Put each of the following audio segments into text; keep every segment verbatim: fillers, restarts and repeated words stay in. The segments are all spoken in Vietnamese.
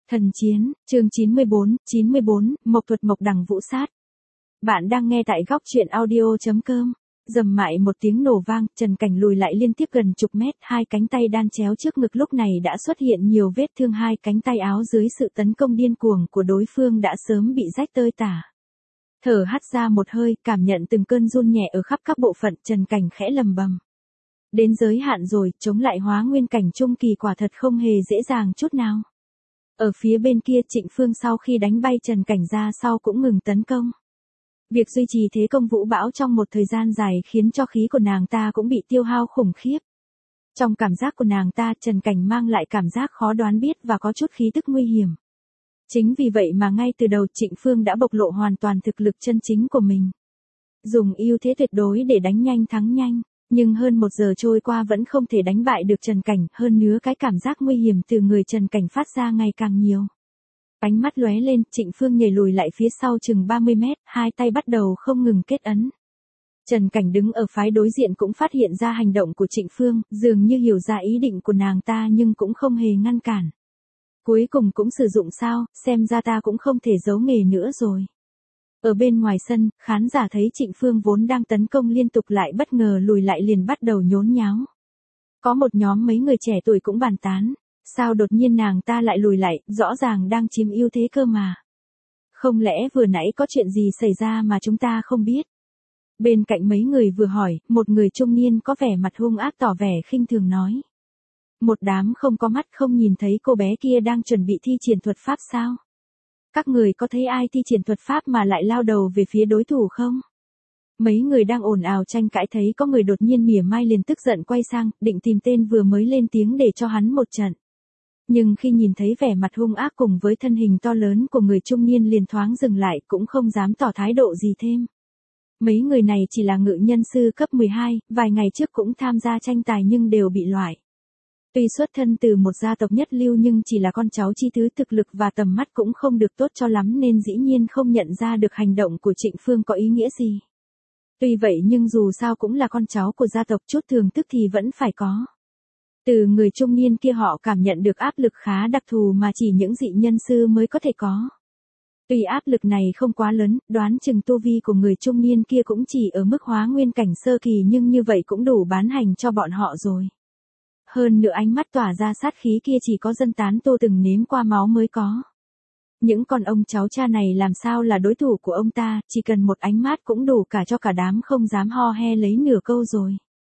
Thần chiến, chương chín mươi bốn, chín mươi bốn, Mộc thuật Mộc đằng vũ sát. Bạn đang nghe tại góc truyện audio chấm com. Dầm mại một tiếng nổ vang, Trần Cảnh lùi lại liên tiếp gần chục mét, hai cánh tay đan chéo trước ngực lúc này đã xuất hiện nhiều vết thương, hai cánh tay áo dưới sự tấn công điên cuồng của đối phương đã sớm bị rách tơi tả. Thở hắt ra một hơi, cảm nhận từng cơn run nhẹ ở khắp các bộ phận, Trần Cảnh khẽ lầm bầm. Đến giới hạn rồi, chống lại hóa nguyên cảnh trung kỳ quả thật không hề dễ dàng chút nào. Ở phía bên kia Trịnh Phương sau khi đánh bay Trần Cảnh ra sau cũng ngừng tấn công. Việc duy trì thế công vũ bão trong một thời gian dài khiến cho khí của nàng ta cũng bị tiêu hao khủng khiếp. Trong cảm giác của nàng ta, Trần Cảnh mang lại cảm giác khó đoán biết và có chút khí tức nguy hiểm. Chính vì vậy mà ngay từ đầu Trịnh Phương đã bộc lộ hoàn toàn thực lực chân chính của mình. Dùng ưu thế tuyệt đối để đánh nhanh thắng nhanh. Nhưng hơn một giờ trôi qua vẫn không thể đánh bại được Trần Cảnh, hơn nữa cái cảm giác nguy hiểm từ người Trần Cảnh phát ra ngày càng nhiều. Ánh mắt lóe lên, Trịnh Phương nhảy lùi lại phía sau chừng ba mươi mét, hai tay bắt đầu không ngừng kết ấn. Trần Cảnh đứng ở phái đối diện cũng phát hiện ra hành động của Trịnh Phương, dường như hiểu ra ý định của nàng ta nhưng cũng không hề ngăn cản. Cuối cùng cũng sử dụng sao, xem ra ta cũng không thể giấu nghề nữa rồi. Ở bên ngoài sân, khán giả thấy Trịnh Phương vốn đang tấn công liên tục lại bất ngờ lùi lại liền bắt đầu nhốn nháo. Có một nhóm mấy người trẻ tuổi cũng bàn tán, sao đột nhiên nàng ta lại lùi lại, rõ ràng đang chiếm ưu thế cơ mà. Không lẽ vừa nãy có chuyện gì xảy ra mà chúng ta không biết? Bên cạnh mấy người vừa hỏi, một người trung niên có vẻ mặt hung ác tỏ vẻ khinh thường nói. Một đám không có mắt không nhìn thấy cô bé kia đang chuẩn bị thi triển thuật pháp sao? Các người có thấy ai thi triển thuật pháp mà lại lao đầu về phía đối thủ không? Mấy người đang ồn ào tranh cãi thấy có người đột nhiên mỉa mai liền tức giận quay sang, định tìm tên vừa mới lên tiếng để cho hắn một trận. Nhưng khi nhìn thấy vẻ mặt hung ác cùng với thân hình to lớn của người trung niên liền thoáng dừng lại cũng không dám tỏ thái độ gì thêm. Mấy người này chỉ là ngự nhân sư cấp mười hai, vài ngày trước cũng tham gia tranh tài nhưng đều bị loại. Tuy xuất thân từ một gia tộc nhất lưu nhưng chỉ là con cháu chi thứ thực lực và tầm mắt cũng không được tốt cho lắm nên dĩ nhiên không nhận ra được hành động của Trịnh Phương có ý nghĩa gì. Tuy vậy nhưng dù sao cũng là con cháu của gia tộc chút thường tức thì vẫn phải có. Từ người trung niên kia họ cảm nhận được áp lực khá đặc thù mà chỉ những dị nhân sư mới có thể có. Tuy áp lực này không quá lớn, đoán chừng tu vi của người trung niên kia cũng chỉ ở mức hóa nguyên cảnh sơ kỳ nhưng như vậy cũng đủ bán hành cho bọn họ rồi. Hơn nữa ánh mắt tỏa ra sát khí kia chỉ có dân tán tu từng nếm qua máu mới có. Những con ông cháu cha này làm sao là đối thủ của ông ta, chỉ cần một ánh mắt cũng đủ cả cho cả đám không dám ho he lấy nửa câu rồi.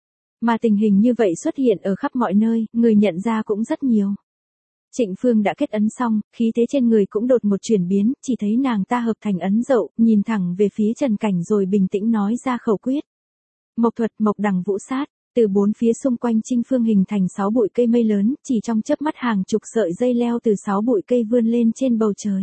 Mà tình hình như vậy xuất hiện ở khắp mọi nơi, người nhận ra cũng rất nhiều. Trịnh Phương đã kết ấn xong, khí thế trên người cũng đột một chuyển biến, chỉ thấy nàng ta hợp thành ấn dậu, nhìn thẳng về phía Trần Cảnh rồi bình tĩnh nói ra khẩu quyết. Mộc thuật Mộc đằng vũ sát. Từ bốn phía xung quanh Trịnh Phương hình thành sáu bụi cây mây lớn, chỉ trong chớp mắt hàng chục sợi dây leo từ sáu bụi cây vươn lên trên bầu trời.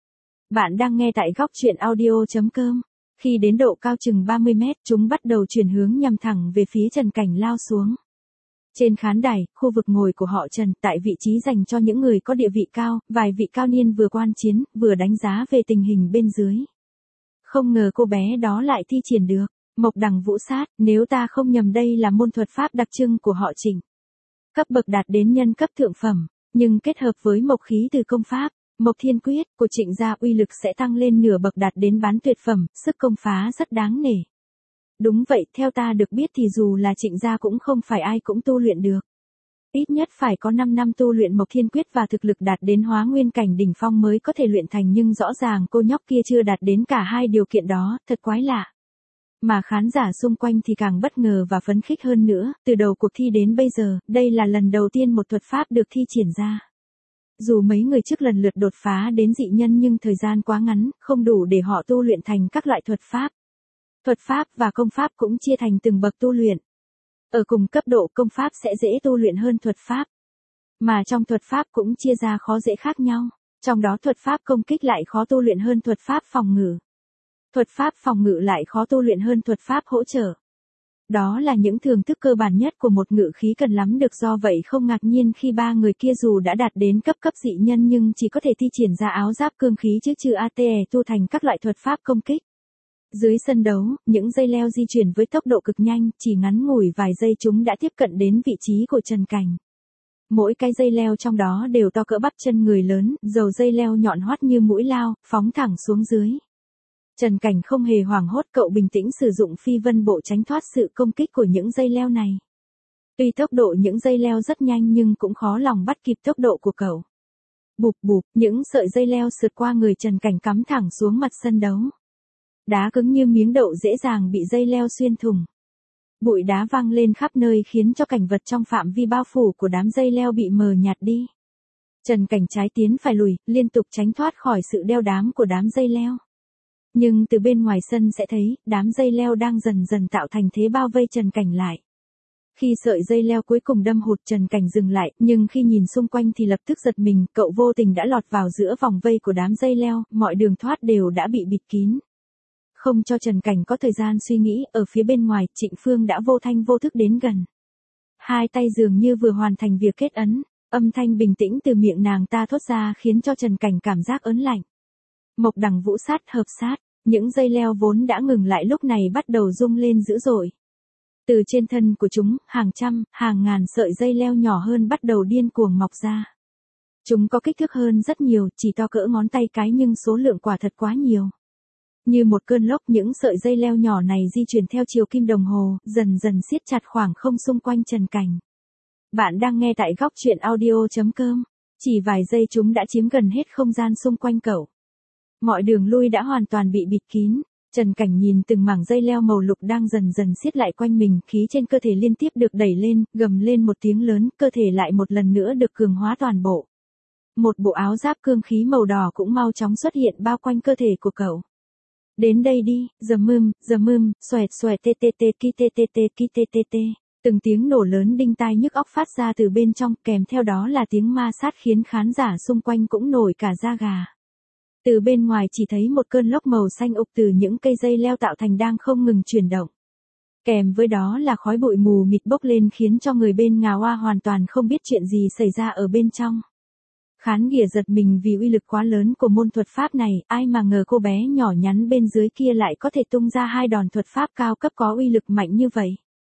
Bạn đang nghe tại góc truyện audio chấm com. Khi đến độ cao chừng ba mươi mét, chúng bắt đầu chuyển hướng nhằm thẳng về phía Trần Cảnh lao xuống. Trên khán đài, khu vực ngồi của họ Trần, tại vị trí dành cho những người có địa vị cao, vài vị cao niên vừa quan chiến, vừa đánh giá về tình hình bên dưới. Không ngờ cô bé đó lại thi triển được. Mộc đằng vũ sát, nếu ta không nhầm đây là môn thuật pháp đặc trưng của họ Trịnh. Cấp bậc đạt đến nhân cấp thượng phẩm, nhưng kết hợp với mộc khí từ công pháp, Mộc Thiên Quyết của Trịnh gia uy lực sẽ tăng lên nửa bậc đạt đến bán tuyệt phẩm, sức công phá rất đáng nể. Đúng vậy, theo ta được biết thì dù là Trịnh gia cũng không phải ai cũng tu luyện được. Ít nhất phải có năm năm tu luyện Mộc Thiên Quyết và thực lực đạt đến hóa nguyên cảnh đỉnh phong mới có thể luyện thành nhưng rõ ràng cô nhóc kia chưa đạt đến cả hai điều kiện đó, thật quái lạ. Mà khán giả xung quanh thì càng bất ngờ và phấn khích hơn nữa, từ đầu cuộc thi đến bây giờ, đây là lần đầu tiên một thuật pháp được thi triển ra. Dù mấy người trước lần lượt đột phá đến dị nhân nhưng thời gian quá ngắn, không đủ để họ tu luyện thành các loại thuật pháp. Thuật pháp và công pháp cũng chia thành từng bậc tu luyện. Ở cùng cấp độ công pháp sẽ dễ tu luyện hơn thuật pháp. Mà trong thuật pháp cũng chia ra khó dễ khác nhau, trong đó thuật pháp công kích lại khó tu luyện hơn thuật pháp phòng ngự. Thuật pháp phòng ngự lại khó tu luyện hơn thuật pháp hỗ trợ. Đó là những thưởng thức cơ bản nhất của một ngự khí cần lắm được do vậy không ngạc nhiên khi ba người kia dù đã đạt đến cấp cấp dị nhân nhưng chỉ có thể thi triển ra áo giáp cương khí chứ chưa a tê e tu thành các loại thuật pháp công kích. Dưới sân đấu, những dây leo di chuyển với tốc độ cực nhanh, chỉ ngắn ngủi vài giây chúng đã tiếp cận đến vị trí của Trần Cảnh. Mỗi cái dây leo trong đó đều to cỡ bắp chân người lớn, dầu dây leo nhọn hoắt như mũi lao, phóng thẳng xuống dưới. Trần Cảnh không hề hoảng hốt, cậu bình tĩnh sử dụng phi vân bộ tránh thoát sự công kích của những dây leo này. Tuy tốc độ những dây leo rất nhanh nhưng cũng khó lòng bắt kịp tốc độ của cậu. Bụp bụp, những sợi dây leo sượt qua người Trần Cảnh cắm thẳng xuống mặt sân đấu. Đá cứng như miếng đậu dễ dàng bị dây leo xuyên thủng. Bụi đá văng lên khắp nơi khiến cho cảnh vật trong phạm vi bao phủ của đám dây leo bị mờ nhạt đi. Trần Cảnh trái tiến phải lùi, liên tục tránh thoát khỏi sự đeo bám của đám dây leo. Nhưng từ bên ngoài sân sẽ thấy, đám dây leo đang dần dần tạo thành thế bao vây Trần Cảnh lại. Khi sợi dây leo cuối cùng đâm hụt, Trần Cảnh dừng lại, nhưng khi nhìn xung quanh thì lập tức giật mình, cậu vô tình đã lọt vào giữa vòng vây của đám dây leo, mọi đường thoát đều đã bị bịt kín. Không cho Trần Cảnh có thời gian suy nghĩ, ở phía bên ngoài, Trịnh Phương đã vô thanh vô thức đến gần. Hai tay dường như vừa hoàn thành việc kết ấn, âm thanh bình tĩnh từ miệng nàng ta thốt ra khiến cho Trần Cảnh cảm giác ớn lạnh. Mộc đằng vũ sát hợp sát, những dây leo vốn đã ngừng lại lúc này bắt đầu rung lên dữ dội. Từ trên thân của chúng, hàng trăm, hàng ngàn sợi dây leo nhỏ hơn bắt đầu điên cuồng mọc ra. Chúng có kích thước hơn rất nhiều, chỉ to cỡ ngón tay cái nhưng số lượng quả thật quá nhiều. Như một cơn lốc, những sợi dây leo nhỏ này di chuyển theo chiều kim đồng hồ, dần dần siết chặt khoảng không xung quanh Trần Cảnh. Bạn đang nghe tại góc truyện audio chấm com. Chỉ vài giây chúng đã chiếm gần hết không gian xung quanh cậu. Mọi đường lui đã hoàn toàn bị bịt kín. Trần Cảnh nhìn từng mảng dây leo màu lục đang dần dần siết lại quanh mình, khí trên cơ thể liên tiếp được đẩy lên, gầm lên một tiếng lớn, cơ thể lại một lần nữa được cường hóa toàn bộ. Một bộ áo giáp cương khí màu đỏ cũng mau chóng xuất hiện bao quanh cơ thể của cậu. Đến đây đi, dầm mưm, dầm mưm, xoẹt xoẹt tê tê tê ki tê tê tê ki tê tê tê. Từng tiếng nổ lớn đinh tai nhức óc phát ra từ bên trong, kèm theo đó là tiếng ma sát khiến khán giả xung quanh cũng nổi cả da gà. Từ bên ngoài chỉ thấy một cơn lốc màu xanh ục từ những cây dây leo tạo thành đang không ngừng chuyển động. Kèm với đó là khói bụi mù mịt bốc lên khiến cho người bên Ngà Hoa hoàn toàn không biết chuyện gì xảy ra ở bên trong. Khán giả giật mình vì uy lực quá lớn của môn thuật pháp này, ai mà ngờ cô bé nhỏ nhắn bên dưới kia lại có thể tung ra hai đòn thuật pháp cao cấp có uy lực mạnh như vậy.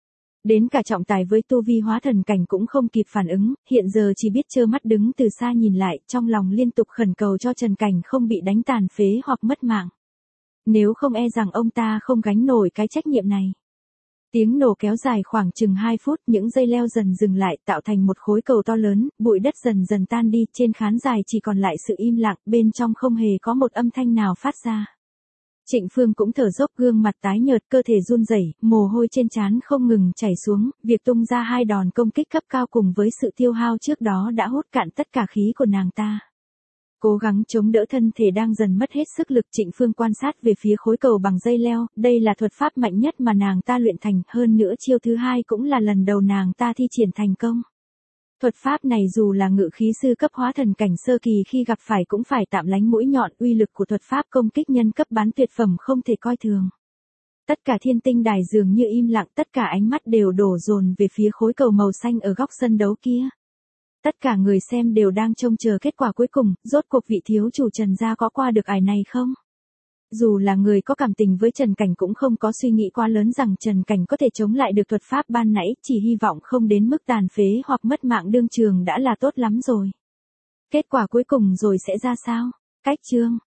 Đến cả trọng tài với tu vi hóa thần cảnh cũng không kịp phản ứng, hiện giờ chỉ biết trơ mắt đứng từ xa nhìn lại, trong lòng liên tục khẩn cầu cho Trần Cảnh không bị đánh tàn phế hoặc mất mạng. Nếu không e rằng ông ta không gánh nổi cái trách nhiệm này. Tiếng nổ kéo dài khoảng chừng hai phút, những dây leo dần dừng lại, tạo thành một khối cầu to lớn, bụi đất dần dần tan đi, trên khán đài chỉ còn lại sự im lặng, bên trong không hề có một âm thanh nào phát ra. Trịnh Phương cũng thở dốc, gương mặt tái nhợt, cơ thể run rẩy, mồ hôi trên trán không ngừng chảy xuống, việc tung ra hai đòn công kích cấp cao cùng với sự tiêu hao trước đó đã hút cạn tất cả khí của nàng ta. Cố gắng chống đỡ thân thể đang dần mất hết sức lực, Trịnh Phương quan sát về phía khối cầu bằng dây leo, đây là thuật pháp mạnh nhất mà nàng ta luyện thành, hơn nữa chiêu thứ hai cũng là lần đầu nàng ta thi triển thành công. Thuật pháp này dù là ngự khí sư cấp hóa thần cảnh sơ kỳ khi gặp phải cũng phải tạm lánh mũi nhọn, uy lực của thuật pháp công kích nhân cấp bán tuyệt phẩm không thể coi thường. Tất cả thiên tinh đài dường như im lặng, tất cả ánh mắt đều đổ dồn về phía khối cầu màu xanh ở góc sân đấu kia. Tất cả người xem đều đang trông chờ kết quả cuối cùng, rốt cuộc vị thiếu chủ Trần gia có qua được ải này không? Dù là người có cảm tình với Trần Cảnh cũng không có suy nghĩ quá lớn rằng Trần Cảnh có thể chống lại được thuật pháp ban nãy, chỉ hy vọng không đến mức tàn phế hoặc mất mạng đương trường đã là tốt lắm rồi. Kết quả cuối cùng rồi sẽ ra sao? Cách chương